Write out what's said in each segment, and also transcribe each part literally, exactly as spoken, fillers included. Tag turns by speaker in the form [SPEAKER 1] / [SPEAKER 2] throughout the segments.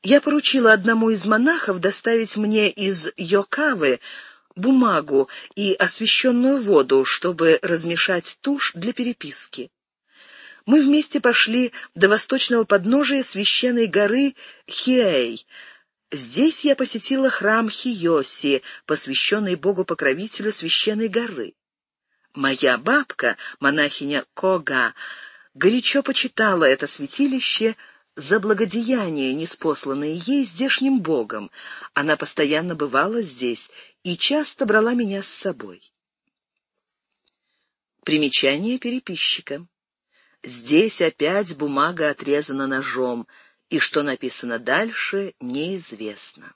[SPEAKER 1] Я поручила одному из монахов доставить мне из Йокавы бумагу и освященную воду, чтобы размешать тушь для переписки. Мы вместе пошли до восточного подножия священной горы Хиэй. Здесь я посетила храм Хиёси, посвященный богу-покровителю священной горы. Моя бабка, монахиня Кога, горячо почитала это святилище за благодеяния, ниспосланные ей здешним богом. Она постоянно бывала здесь и часто брала меня с собой. Примечание переписчика. Здесь опять бумага отрезана ножом, и что написано дальше, неизвестно.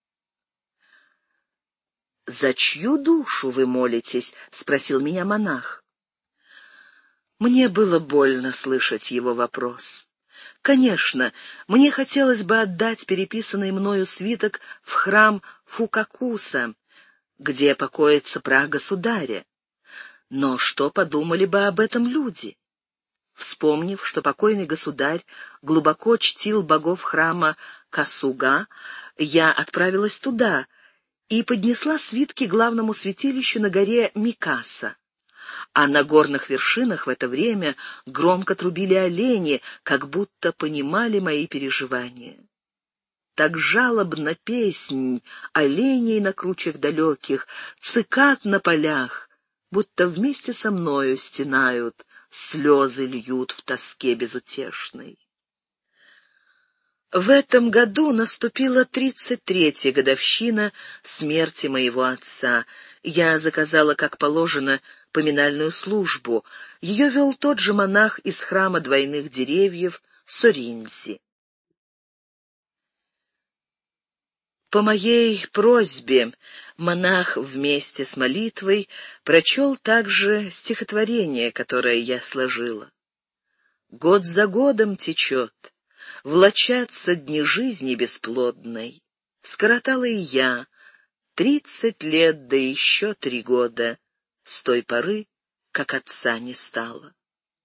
[SPEAKER 1] «За чью душу вы молитесь?» — спросил меня монах. Мне было больно слышать его вопрос. Конечно, мне хотелось бы отдать переписанный мною свиток в храм Фукакуса, где покоится прах государя. Но что подумали бы об этом люди? Вспомнив, что покойный государь глубоко чтил богов храма Касуга, я отправилась туда и поднесла свитки главному святилищу на горе Микаса. А на горных вершинах в это время громко трубили олени, как будто понимали мои переживания. Так жалобна песнь оленей на кручах далеких, цикад на полях, будто вместе со мною стенают, слезы льют в тоске безутешной. В этом году наступила тридцать третья годовщина смерти моего отца. Я заказала, как положено, поминальную службу. Ее вел тот же монах из храма двойных деревьев Соринзи. По моей просьбе монах вместе с молитвой прочел также стихотворение, которое я сложила. «Год за годом течет, влачатся дни жизни бесплодной. Скоротала и я тридцать лет, да еще три года, с той поры, как отца не стало».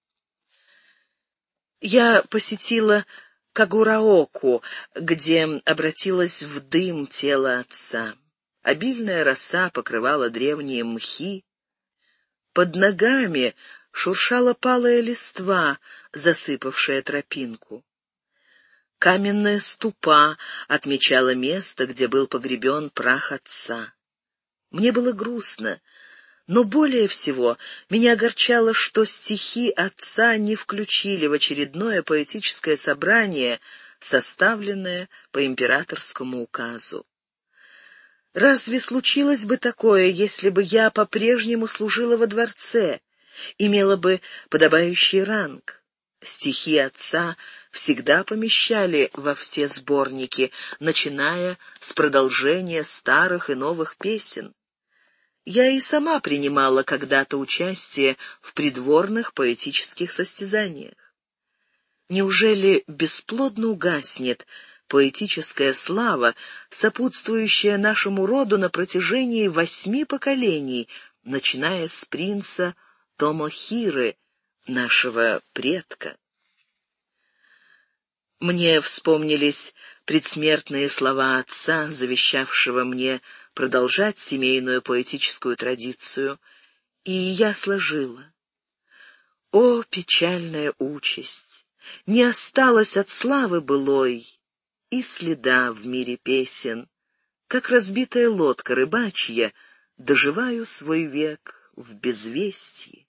[SPEAKER 1] Я посетила Кагураоку, где обратилась в дым тело отца. Обильная роса покрывала древние мхи. Под ногами шуршала палая листва, засыпавшая тропинку. Каменная ступа отмечала место, где был погребен прах отца. Мне было грустно, но более всего меня огорчало, что стихи отца не включили в очередное поэтическое собрание, составленное по императорскому указу. Разве случилось бы такое, если бы я по-прежнему служила во дворце, имела бы подобающий ранг? Стихи отца всегда помещали во все сборники, начиная с продолжения старых и новых песен. Я и сама принимала когда-то участие в придворных поэтических состязаниях. Неужели бесплодно угаснет поэтическая слава, сопутствующая нашему роду на протяжении восьми поколений, начиная с принца Томохиры, нашего предка? Мне вспомнились предсмертные слова отца, завещавшего мне продолжать семейную поэтическую традицию, и я сложила. О, печальная участь! Не осталось от славы былой и следа в мире песен, как разбитая лодка рыбачья, доживаю свой век в безвестье.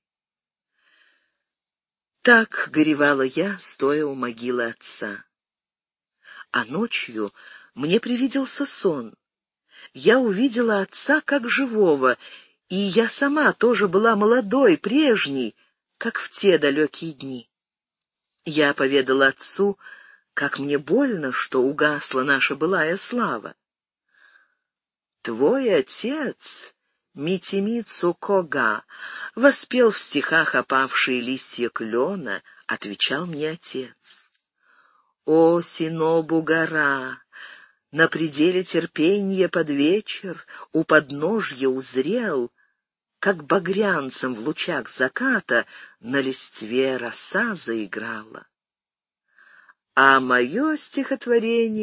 [SPEAKER 1] Так горевала я, стоя у могилы отца. А ночью мне привиделся сон. Я увидела отца как живого, и я сама тоже была молодой, прежней, как в те далекие дни. Я поведала отцу, как мне больно, что угасла наша былая слава. «Твой отец, Митимицу Кога, воспел в стихах опавшие листья клена», — отвечал мне отец. «О, Синобу гора, на пределе терпенья под вечер у подножья узрел, как багрянцем в лучах заката на листве роса заиграла. А мое стихотворение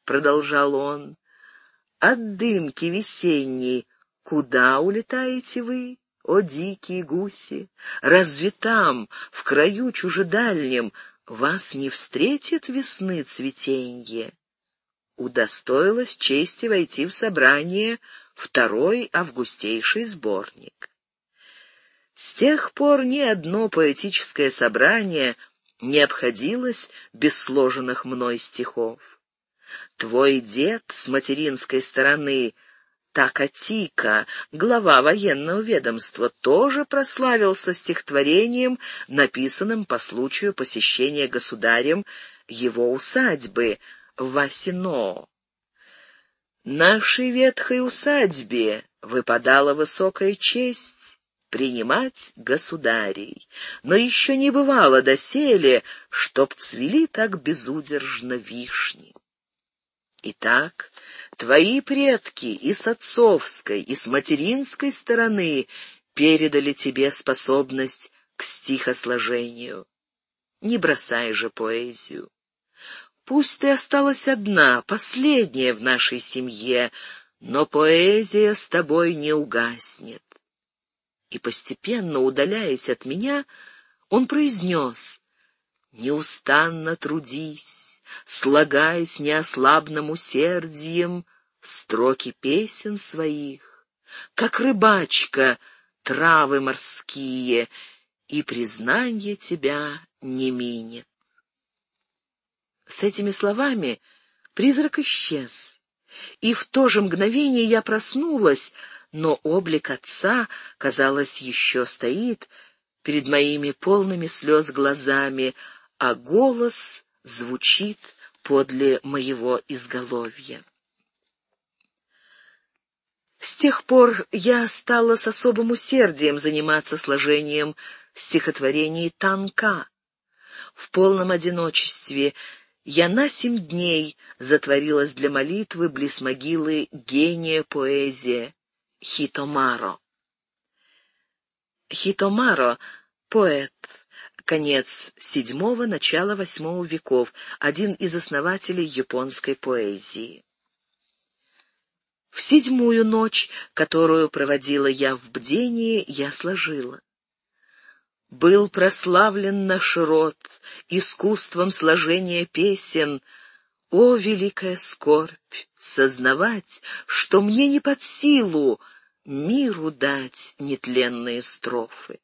[SPEAKER 1] — продолжал он, — от дымки весенней куда улетаете вы, о дикие гуси? Разве там, в краю чужедальнем, вас не встретит весны цветенье? Удостоилась чести войти в собрание второй августейший сборник. С тех пор ни одно поэтическое собрание не обходилось без сложенных мной стихов. Твой дед с материнской стороны, Такатика, глава военного ведомства, тоже прославился стихотворением, написанным по случаю посещения государем его усадьбы Васино. Нашей ветхой усадьбе выпадала высокая честь принимать государей, но еще не бывало доселе, чтоб цвели так безудержно вишни. Итак, твои предки и с отцовской, и с материнской стороны передали тебе способность к стихосложению. Не бросай же поэзию. Пусть ты осталась одна, последняя в нашей семье, но поэзия с тобой не угаснет. И постепенно, удаляясь от меня, он произнес: «Неустанно трудись, слагай с неослабным усердием строки песен своих, как рыбачка травы морские, и признанье тебя не минет». С этими словами призрак исчез, и в то же мгновение я проснулась, но облик отца, казалось, еще стоит перед моими полными слез глазами, а голос звучит подле моего изголовья. С тех пор я стала с особым усердием заниматься сложением стихотворений Танка. В полном одиночестве я на семь дней затворилась для молитвы близ могилы гения поэзии Хитомаро. Хитомаро — поэт, конец седьмого, начало восьмого веков, один из основателей японской поэзии. В седьмую ночь, которую проводила я в бдении, я сложила: «Был прославлен наш род искусством сложения песен. О, великая скорбь, сознавать, что мне не под силу миру дать нетленные строфы».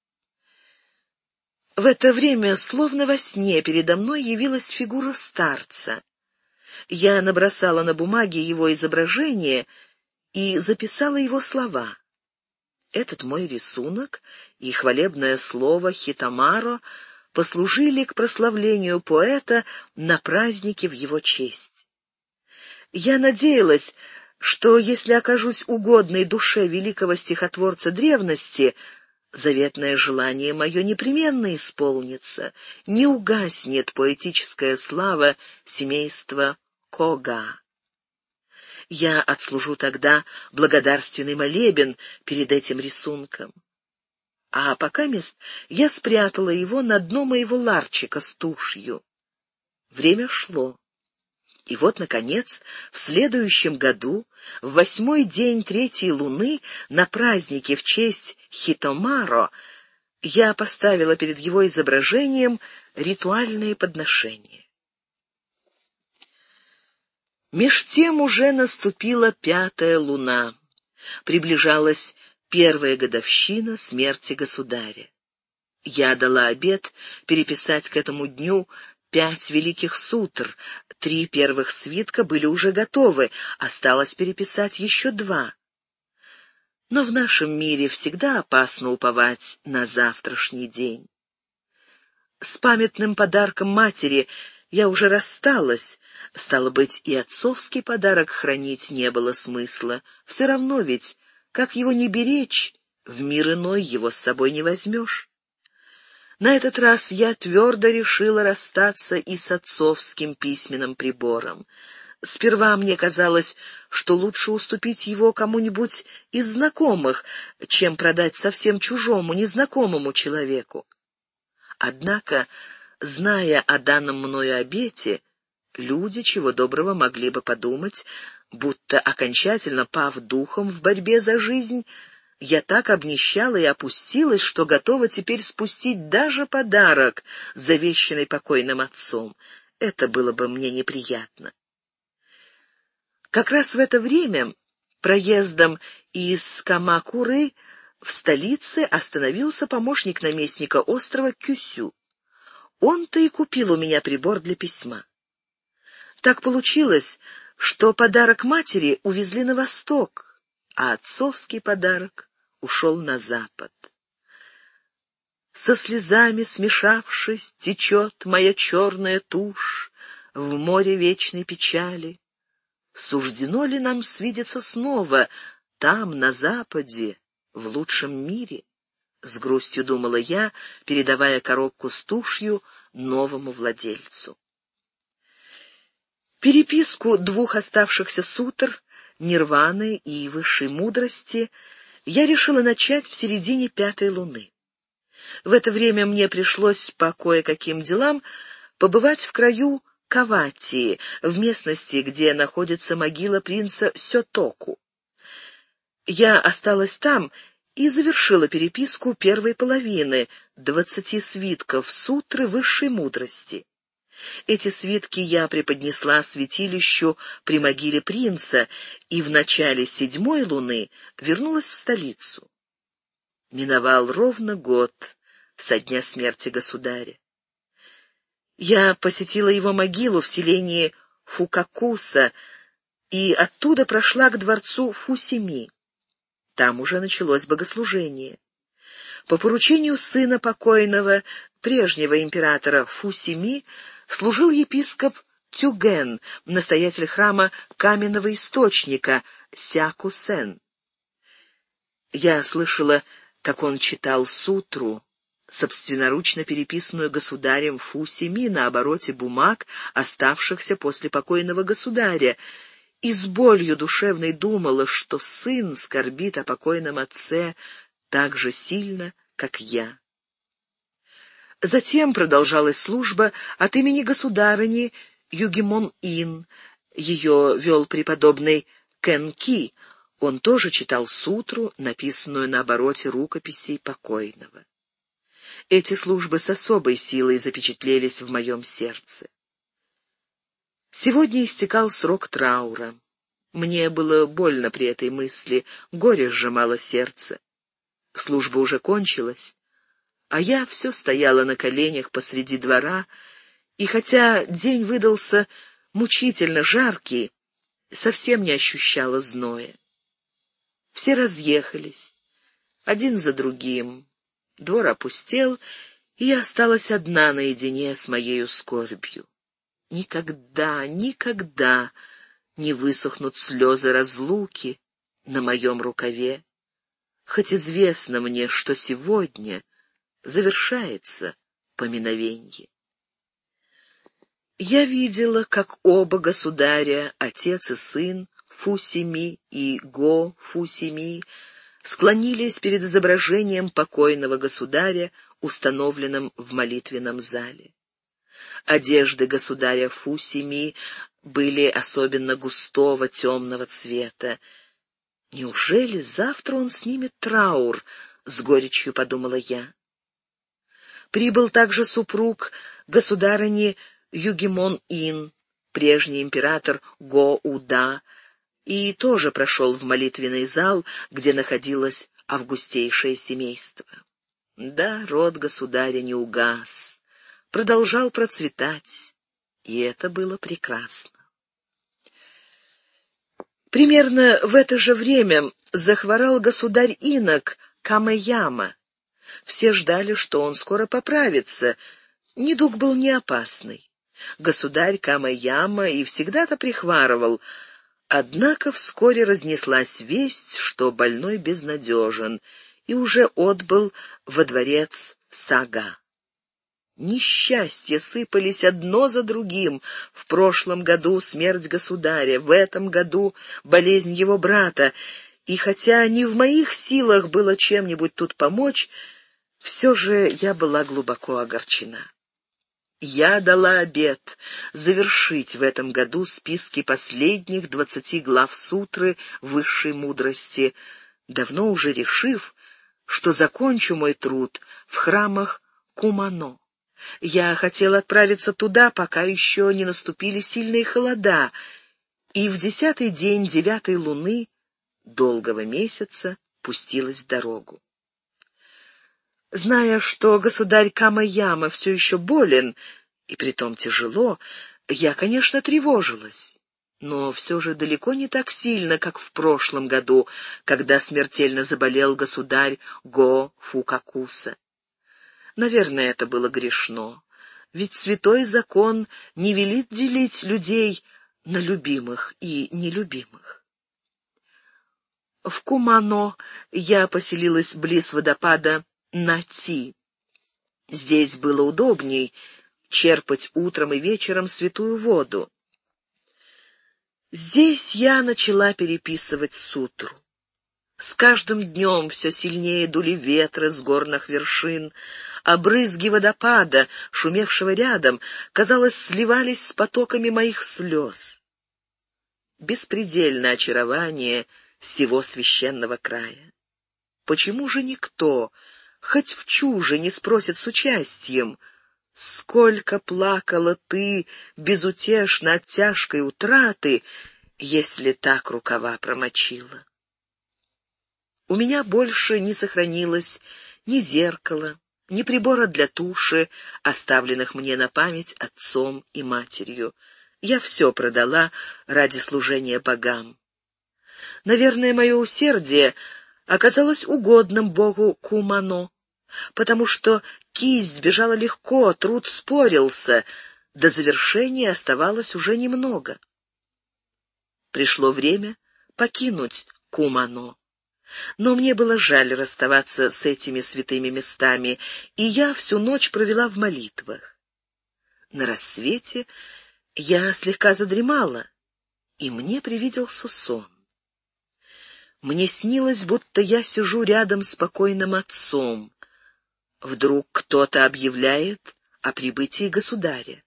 [SPEAKER 1] В это время, словно во сне, передо мной явилась фигура старца. Я набросала на бумаге его изображение и записала его слова. Этот мой рисунок и хвалебное слово Хитомаро послужили к прославлению поэта на празднике в его честь. Я надеялась, что если окажусь угодной душе великого стихотворца древности, заветное желание мое непременно исполнится, не угаснет поэтическая слава семейства Кога. Я отслужу тогда благодарственный молебен перед этим рисунком. А покамест я спрятала его на дно моего ларчика с тушью. Время шло. И вот, наконец, в следующем году, в восьмой день третьей луны, на празднике в честь Хитомаро, я поставила перед его изображением ритуальные подношения. Меж тем уже наступила пятая луна. Приближалась первая годовщина смерти государя. Я дала обет переписать к этому дню пять великих сутр. Три первых свитка были уже готовы, осталось переписать еще два. Но в нашем мире всегда опасно уповать на завтрашний день. С памятным подарком матери я уже рассталась. Стало быть, и отцовский подарок хранить не было смысла. Все равно ведь, как его не беречь, в мир иной его с собой не возьмешь. На этот раз я твердо решила расстаться и с отцовским письменным прибором. Сперва мне казалось, что лучше уступить его кому-нибудь из знакомых, чем продать совсем чужому, незнакомому человеку. Однако, зная о данном мною обете, Люди, чего доброго, могли бы подумать, будто, окончательно пав духом в борьбе за жизнь, я так обнищала и опустилась, что готова теперь спустить даже подарок, завещанный покойным отцом. Это было бы мне неприятно. Как раз в это время проездом из Камакуры в столице остановился помощник наместника острова Кюсю. Он-то и купил у меня прибор для письма. Так получилось, что подарок матери увезли на восток, а отцовский подарок ушел на запад. Со слезами смешавшись, течет моя черная тушь в море вечной печали. Суждено ли нам свидеться снова там, на западе, в лучшем мире? С грустью думала я, передавая коробку с тушью новому владельцу. Переписку двух оставшихся сутр, Нирваны и Высшей мудрости, я решила начать в середине пятой луны. В это время мне пришлось по кое-каким делам побывать в краю Каватии, в местности, где находится могила принца Сётоку. Я осталась там и завершила переписку первой половины, двадцати свитков сутры Высшей мудрости. Эти свитки я преподнесла святилищу при могиле принца и в начале седьмой луны вернулась в столицу. Миновал ровно год со дня смерти государя. Я посетила его могилу в селении Фукакуса и оттуда прошла к дворцу Фусими. Там уже началось богослужение. По поручению сына покойного, прежнего императора Фусими, служил епископ Тюген, настоятель храма каменного источника Сякусен. Я слышала, как он читал сутру, собственноручно переписанную государем Фусими на обороте бумаг, оставшихся после покойного государя, и с болью душевной думала, что сын скорбит о покойном отце так же сильно, как я. Затем продолжалась служба от имени государыни Югимон-ин. Ее вел преподобный Кэн-ки. Он тоже читал сутру, написанную на обороте рукописей покойного. Эти службы с особой силой запечатлелись в моем сердце. Сегодня истекал срок траура. Мне было больно при этой мысли, горе сжимало сердце. Служба уже кончилась, а я все стояла на коленях посреди двора, и хотя день выдался мучительно жаркий, совсем не ощущала зноя. Все разъехались, один за другим. Двор опустел, и я осталась одна наедине с моею скорбью. Никогда, никогда не высохнут слезы разлуки на моем рукаве, хоть известно мне, что сегодня завершается поминовенье. Я видела, как оба государя, отец и сын, Фусими и Го Фусими, склонились перед изображением покойного государя, установленным в молитвенном зале. Одежды государя Фусими были особенно густого темного цвета. Неужели завтра он снимет траур, с горечью подумала я. Прибыл также супруг государыни Югимон-ин, прежний император Го-Уда, и тоже прошел в молитвенный зал, где находилось августейшее семейство. Да, род государя не угас, продолжал процветать, и это было прекрасно. Примерно в это же время захворал государь-инок Камэяма. Все ждали, что он скоро поправится. Недуг был не опасный. Государь Камэяма и всегда-то прихварывал, однако вскоре разнеслась весть, что больной безнадежен, и уже отбыл во дворец Сага. Несчастья сыпались одно за другим. В прошлом году смерть государя, в этом году болезнь его брата, и хотя не в моих силах было чем-нибудь тут помочь, все же я была глубоко огорчена. Я дала обет завершить в этом году списки последних двадцати глав сутры высшей мудрости, давно уже решив, что закончу мой труд в храмах Кумано. Я хотела отправиться туда, пока еще не наступили сильные холода, и в десятый день девятой луны долгого месяца пустилась в дорогу. Зная, что государь Камаяма все еще болен, и притом тяжело, я, конечно, тревожилась, но все же далеко не так сильно, как в прошлом году, когда смертельно заболел государь Го Фукакуса. Наверное, это было грешно, ведь святой закон не велит делить людей на любимых и нелюбимых. В Кумано я поселилась близ водопада Нати. Здесь было удобней черпать утром и вечером святую воду. Здесь я начала переписывать сутру. С каждым днем все сильнее дули ветры с горных вершин, а брызги водопада, шумевшего рядом, казалось, сливались с потоками моих слез. Беспредельное очарование сего священного края. Почему же никто, хоть в чуже, не спросит с участием: «Сколько плакала ты безутешно от тяжкой утраты, если так рукава промочила?» У меня больше не сохранилось ни зеркала, ни прибора для туши, оставленных мне на память отцом и матерью. Я все продала ради служения богам. Наверное, мое усердие оказалось угодным богу Кумано, потому что кисть бежала легко, труд спорился, до завершения оставалось уже немного. Пришло время покинуть Кумано. Но мне было жаль расставаться с этими святыми местами, и я всю ночь провела в молитвах. На рассвете я слегка задремала, и мне привиделся сон. Мне снилось, будто я сижу рядом с покойным отцом. Вдруг кто-то объявляет о прибытии государя.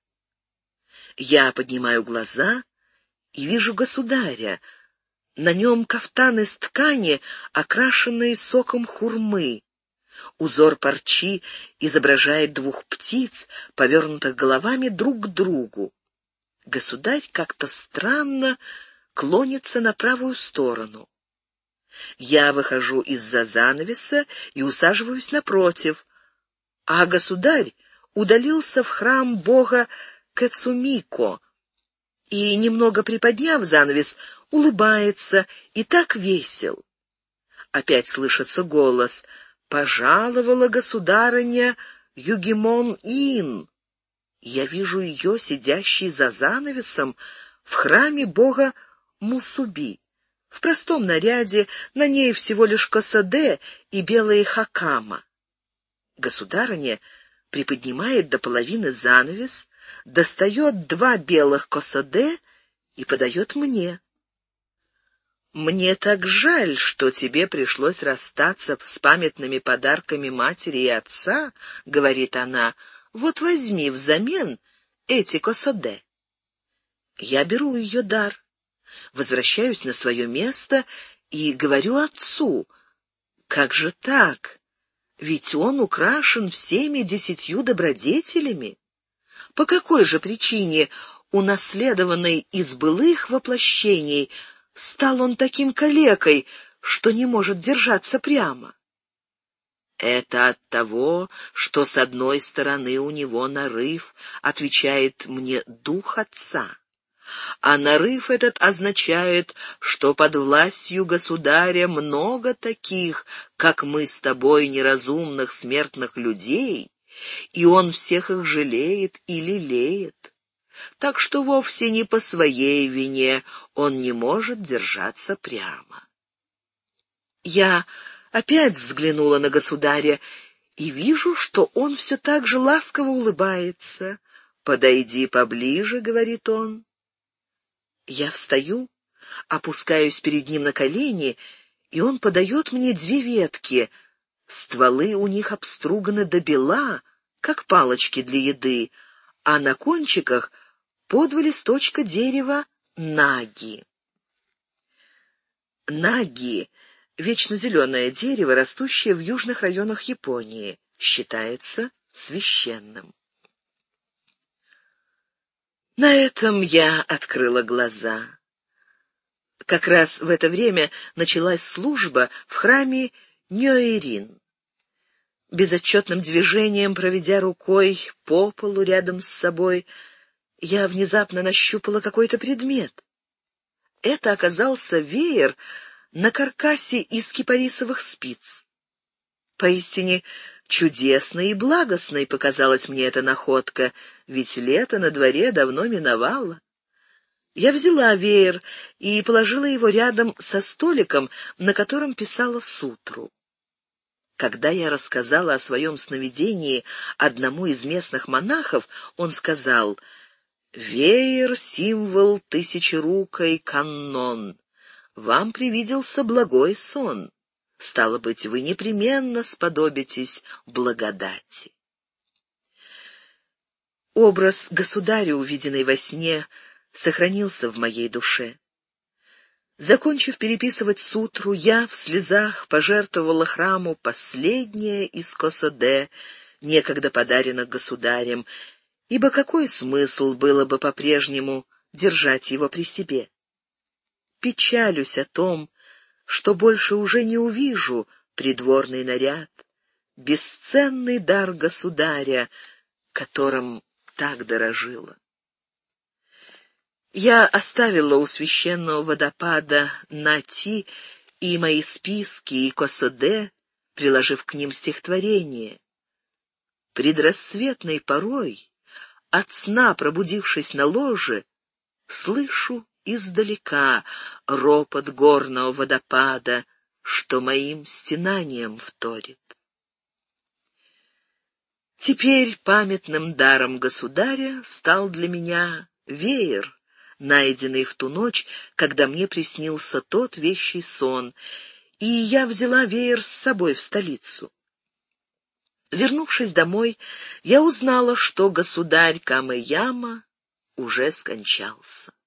[SPEAKER 1] Я поднимаю глаза и вижу государя. На нем кафтан из ткани, окрашенный соком хурмы. Узор парчи изображает двух птиц, повернутых головами друг к другу. Государь как-то странно клонится на правую сторону. Я выхожу из-за занавеса и усаживаюсь напротив, а государь удалился в храм бога Кэцумико и, немного приподняв занавес, улыбается и так весел. Опять слышится голос: «Пожаловала государыня Югимон-ин». Я вижу ее, сидящей за занавесом, в храме бога Мусуби. В простом наряде, на ней всего лишь косоде и белые хакама. Государыня приподнимает до половины занавес, достает два белых косоде и подает мне. «Мне так жаль, что тебе пришлось расстаться с памятными подарками матери и отца», — говорит она. «Вот возьми взамен эти косоде». Я беру ее дар, возвращаюсь на свое место и говорю отцу: «Как же так? Ведь он украшен всеми десятью добродетелями. По какой же причине, унаследованной из былых воплощений, стал он таким калекой, что не может держаться прямо?» «Это от того, что с одной стороны у него нарыв», — отвечает мне дух отца. «А нарыв этот означает, что под властью государя много таких, как мы с тобой, неразумных смертных людей, и он всех их жалеет и лелеет. Так что вовсе не по своей вине он не может держаться прямо». Я опять взглянула на государя и вижу, что он все так же ласково улыбается. «Подойди поближе», — говорит он. Я встаю, опускаюсь перед ним на колени, и он подает мне две ветки. Стволы у них обструганы до бела, как палочки для еды, а на кончиках по два листочка дерева наги. Наги — вечно зеленое дерево, растущее в южных районах Японии, считается священным. На этом я открыла глаза. Как раз в это время началась служба в храме Нёирин. Безотчетным движением, проведя рукой по полу рядом с собой, я внезапно нащупала какой-то предмет. Это оказался веер на каркасе из кипарисовых спиц. Поистине чудесной и благостной показалась мне эта находка, ведь лето на дворе давно миновало. Я взяла веер и положила его рядом со столиком, на котором писала сутру. Когда я рассказала о своем сновидении одному из местных монахов, он сказал: «Веер — символ тысячерукой каннон. Вам привиделся благой сон. Стало быть, вы непременно сподобитесь благодати». Образ государя, увиденный во сне, сохранился в моей душе. Закончив переписывать сутру, я в слезах пожертвовала храму последнее из косоде, некогда подаренных государем, ибо какой смысл было бы по-прежнему держать его при себе? Печалюсь о том, что больше уже не увижу придворный наряд, бесценный дар государя, которым так дорожила. Я оставила у священного водопада Нати и мои списки и косоде, приложив к ним стихотворение. Предрассветной порой, от сна пробудившись на ложе, слышу издалека ропот горного водопада, что моим стенанием вторит. Теперь памятным даром государя стал для меня веер, найденный в ту ночь, когда мне приснился тот вещий сон, и я взяла веер с собой в столицу. Вернувшись домой, я узнала, что государь Камэяма уже скончался.